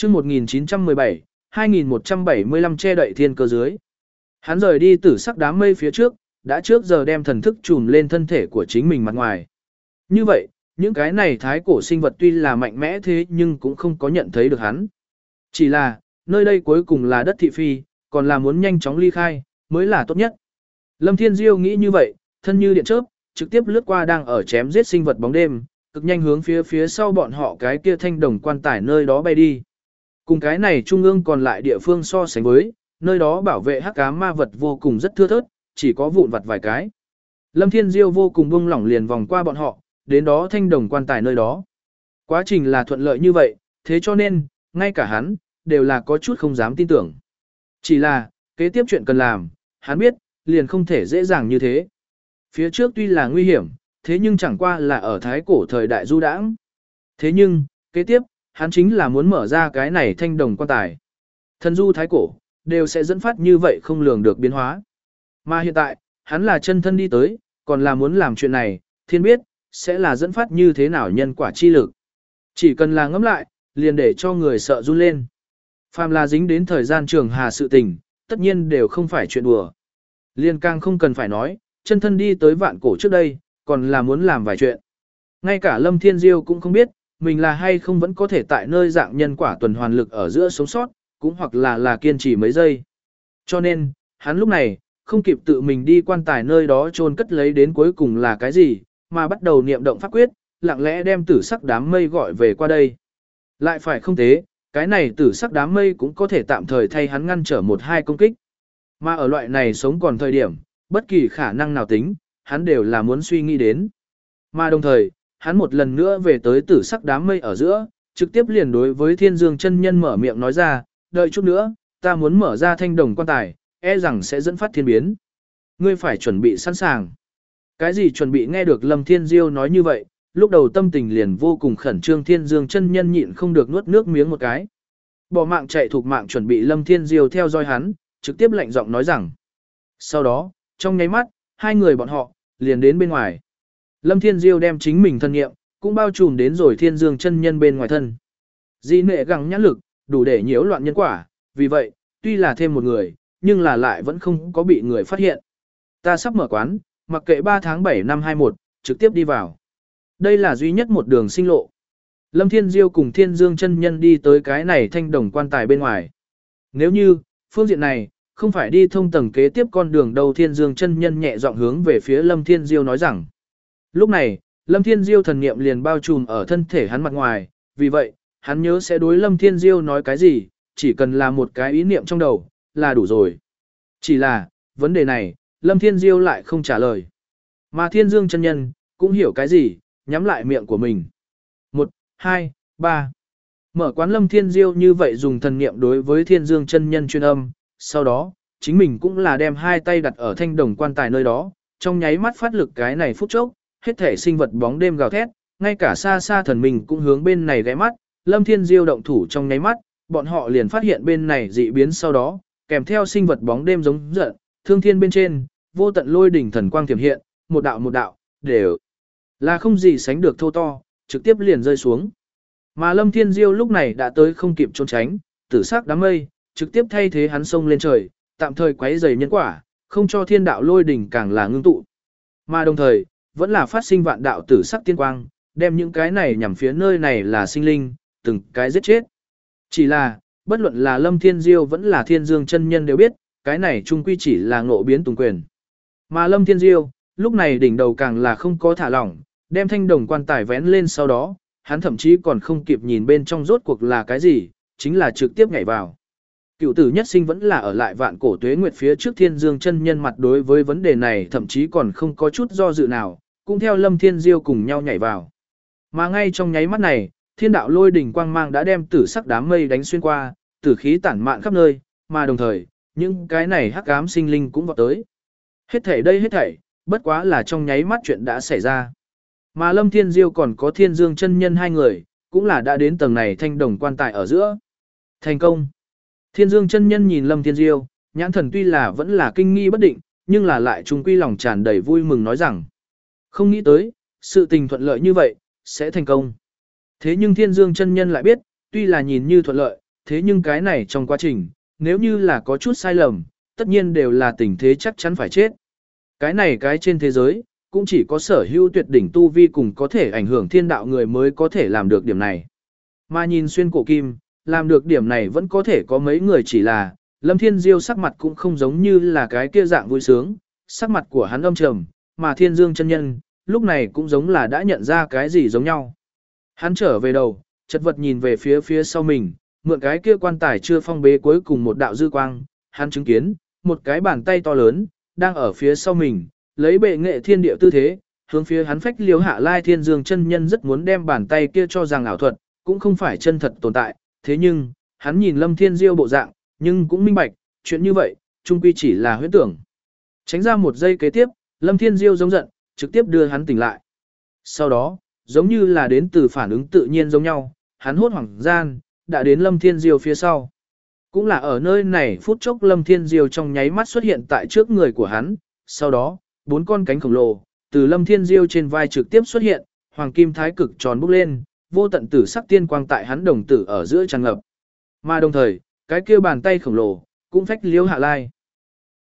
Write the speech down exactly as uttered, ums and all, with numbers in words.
chương một nghìn chín trăm mười bảy, hai nghìn một trăm bảy mươi lăm che đậy thiên cơ dưới. Hắn rời đi tử sắc đám mây phía trước, đã trước giờ đem thần thức trùm lên thân thể của chính mình mặt ngoài. Như vậy, những cái này thái cổ sinh vật tuy là mạnh mẽ thế nhưng cũng không có nhận thấy được hắn. Chỉ là, nơi đây cuối cùng là đất thị phi, còn là muốn nhanh chóng ly khai, mới là tốt nhất. Lâm Thiên Diêu nghĩ như vậy, thân như điện chớp, trực tiếp lướt qua đang ở chém giết sinh vật bóng đêm, cực nhanh hướng phía phía sau bọn họ cái kia thanh đồng quan tài nơi đó bay đi. Cùng cái này trung ương còn lại địa phương so sánh với, nơi đó bảo vệ hắc ám ma vật vô cùng rất thưa thớt, chỉ có vụn vặt vài cái. Lâm Thiên Diêu vô cùng buông lỏng liền vòng qua bọn họ, đến đó thanh đồng quan tài nơi đó. Quá trình là thuận lợi như vậy, thế cho nên, ngay cả hắn, đều là có chút không dám tin tưởng. Chỉ là, kế tiếp chuyện cần làm, hắn biết, liền không thể dễ dàng như thế. Phía trước tuy là nguy hiểm, thế nhưng chẳng qua là ở thái cổ thời đại du đãng. Thế nhưng, kế tiếp, hắn chính là muốn mở ra cái này thanh đồng quan tài. Thần du thái cổ, đều sẽ dẫn phát như vậy không lường được biến hóa. Mà hiện tại, hắn là chân thân đi tới, còn là muốn làm chuyện này, thiên biết, sẽ là dẫn phát như thế nào nhân quả chi lực. Chỉ cần là ngẫm lại, liền để cho người sợ run lên. Phàm là dính đến thời gian trường hà sự tình, tất nhiên đều không phải chuyện đùa. Liên càng không cần phải nói, chân thân đi tới vạn cổ trước đây, còn là muốn làm vài chuyện. Ngay cả Lâm Thiên Diêu cũng không biết, mình là hay không vẫn có thể tại nơi dạng nhân quả tuần hoàn lực ở giữa sống sót, cũng hoặc là là kiên trì mấy giây. Cho nên, hắn lúc này, không kịp tự mình đi quan tài nơi đó chôn cất lấy đến cuối cùng là cái gì, mà bắt đầu niệm động pháp quyết, lặng lẽ đem tử sắc đám mây gọi về qua đây. Lại phải không thế, cái này tử sắc đám mây cũng có thể tạm thời thay hắn ngăn trở một hai công kích. Mà ở loại này sống còn thời điểm, bất kỳ khả năng nào tính, hắn đều là muốn suy nghĩ đến. Mà đồng thời, hắn một lần nữa về tới tử sắc đám mây ở giữa, trực tiếp liền đối với Thiên Dương chân nhân mở miệng nói ra, đợi chút nữa, ta muốn mở ra thanh đồng quan tài, e rằng sẽ dẫn phát thiên biến. Ngươi phải chuẩn bị sẵn sàng. Cái gì chuẩn bị nghe được Lâm Thiên Diêu nói như vậy, lúc đầu tâm tình liền vô cùng khẩn trương Thiên Dương chân nhân nhịn không được nuốt nước miếng một cái. Bỏ mạng chạy thuộc mạng chuẩn bị Lâm Thiên Diêu theo dõi hắn, trực tiếp lạnh giọng nói rằng. Sau đó, trong nháy mắt, hai người bọn họ, liền đến bên ngoài. Lâm Thiên Diêu đem chính mình thân nghiệm, cũng bao trùm đến rồi Thiên Dương chân nhân bên ngoài thân. Di nệ gắng nhãn lực, đủ để nhiễu loạn nhân quả, vì vậy, tuy là thêm một người, nhưng là lại vẫn không có bị người phát hiện. Ta sắp mở quán, mặc kệ ba tháng bảy năm hai mốt, trực tiếp đi vào. Đây là duy nhất một đường sinh lộ. Lâm Thiên Diêu cùng Thiên Dương chân nhân đi tới cái này thanh đồng quan tài bên ngoài. Nếu như, phương diện này, không phải đi thông tầng kế tiếp con đường đâu Thiên Dương chân nhân nhẹ giọng hướng về phía Lâm Thiên Diêu nói rằng. Lúc này, Lâm Thiên Diêu thần niệm liền bao trùm ở thân thể hắn mặt ngoài, vì vậy, hắn nhớ sẽ đối Lâm Thiên Diêu nói cái gì, chỉ cần là một cái ý niệm trong đầu, là đủ rồi. Chỉ là, vấn đề này, Lâm Thiên Diêu lại không trả lời. Mà Thiên Dương chân nhân, cũng hiểu cái gì, nhắm lại miệng của mình. Một, hai, ba. Mở quán Lâm Thiên Diêu như vậy dùng thần niệm đối với Thiên Dương chân nhân chuyên âm, sau đó, chính mình cũng là đem hai tay đặt ở thanh đồng quan tài nơi đó, trong nháy mắt phát lực cái này phút chốc, hết thể sinh vật bóng đêm gào thét, ngay cả xa xa thần mình cũng hướng bên này ghé mắt, Lâm Thiên Diêu động thủ trong nháy mắt, bọn họ liền phát hiện bên này dị biến sau đó, kèm theo sinh vật bóng đêm giống giận, thương thiên bên trên, vô tận lôi đỉnh thần quang tiềm hiện, một đạo một đạo, đều là không gì sánh được thô to, trực tiếp liền rơi xuống. Mà Lâm Thiên Diêu lúc này đã tới không kịp trốn tránh, tử sắc đám mây, trực tiếp thay thế hắn sông lên trời, tạm thời quấy rầy nhân quả, không cho thiên đạo lôi đỉnh càng là ngưng tụ. Mà đồng thời, vẫn là phát sinh vạn đạo tử sắc tiên quang, đem những cái này nhằm phía nơi này là sinh linh, từng cái giết chết. Chỉ là, bất luận là Lâm Thiên Diêu vẫn là Thiên Dương chân nhân đều biết, cái này chung quy chỉ là ngộ biến tùng quyền. Mà Lâm Thiên Diêu, lúc này đỉnh đầu càng là không có thả lỏng, đem thanh đồng quan tài vén lên sau đó, hắn thậm chí còn không kịp nhìn bên trong rốt cuộc là cái gì, chính là trực tiếp nhảy vào. Cựu tử nhất sinh vẫn là ở lại vạn cổ tuế nguyệt phía trước Thiên Dương chân nhân mặt đối với vấn đề này thậm chí còn không có chút do dự nào, cũng theo Lâm Thiên Diêu cùng nhau nhảy vào. Mà ngay trong nháy mắt này, thiên đạo lôi đỉnh quang mang đã đem tử sắc đám mây đánh xuyên qua, tử khí tản mạn khắp nơi, mà đồng thời, những cái này hắc ám sinh linh cũng vọt tới. Hết thảy đây hết thảy, bất quá là trong nháy mắt chuyện đã xảy ra. Mà Lâm Thiên Diêu còn có Thiên Dương chân nhân hai người, cũng là đã đến tầng này thanh đồng quan tài ở giữa. Thành công. Thiên Dương chân nhân nhìn Lâm Thiên Diêu, nhãn thần tuy là vẫn là kinh nghi bất định, nhưng là lại trung quy lòng tràn đầy vui mừng nói rằng. Không nghĩ tới, sự tình thuận lợi như vậy, sẽ thành công. Thế nhưng Thiên Dương chân nhân lại biết, tuy là nhìn như thuận lợi, thế nhưng cái này trong quá trình, nếu như là có chút sai lầm, tất nhiên đều là tình thế chắc chắn phải chết. Cái này cái trên thế giới, cũng chỉ có sở hữu tuyệt đỉnh tu vi cùng có thể ảnh hưởng thiên đạo người mới có thể làm được điểm này. Mà nhìn xuyên cổ kim, làm được điểm này vẫn có thể có mấy người chỉ là, Lâm Thiên Diêu sắc mặt cũng không giống như là cái kia dạng vui sướng, sắc mặt của hắn âm trầm, mà Thiên Dương chân nhân, lúc này cũng giống là đã nhận ra cái gì giống nhau. Hắn trở về đầu, chật vật nhìn về phía phía sau mình, mượn cái kia quan tài chưa phong bế cuối cùng một đạo dư quang, hắn chứng kiến, một cái bàn tay to lớn, đang ở phía sau mình, lấy bệ nghệ thiên địa tư thế, hướng phía hắn phách liếu hạ lai Thiên Dương chân nhân rất muốn đem bàn tay kia cho rằng ảo thuật, cũng không phải chân thật tồn tại, thế nhưng, hắn nhìn Lâm Thiên Diêu bộ dạng, nhưng cũng minh bạch, chuyện như vậy, chung quy chỉ là huyễn tưởng. Tránh ra một giây kế tiếp, Lâm Thiên Diêu giống giận, trực tiếp đưa hắn tỉnh lại. Sau đó, giống như là đến từ phản ứng tự nhiên giống nhau, hắn hốt hoảng gian, đã đến Lâm Thiên Diêu phía sau. Cũng là ở nơi này phút chốc Lâm Thiên Diêu trong nháy mắt xuất hiện tại trước người của hắn, sau đó, bốn con cánh khổng lồ, từ Lâm Thiên Diêu trên vai trực tiếp xuất hiện, hoàng kim thái cực tròn bốc lên, vô tận tử sắc tiên quang tại hắn đồng tử ở giữa tràn ngập. Mà đồng thời, cái kia bàn tay khổng lồ, cũng phách liếu hạ lai.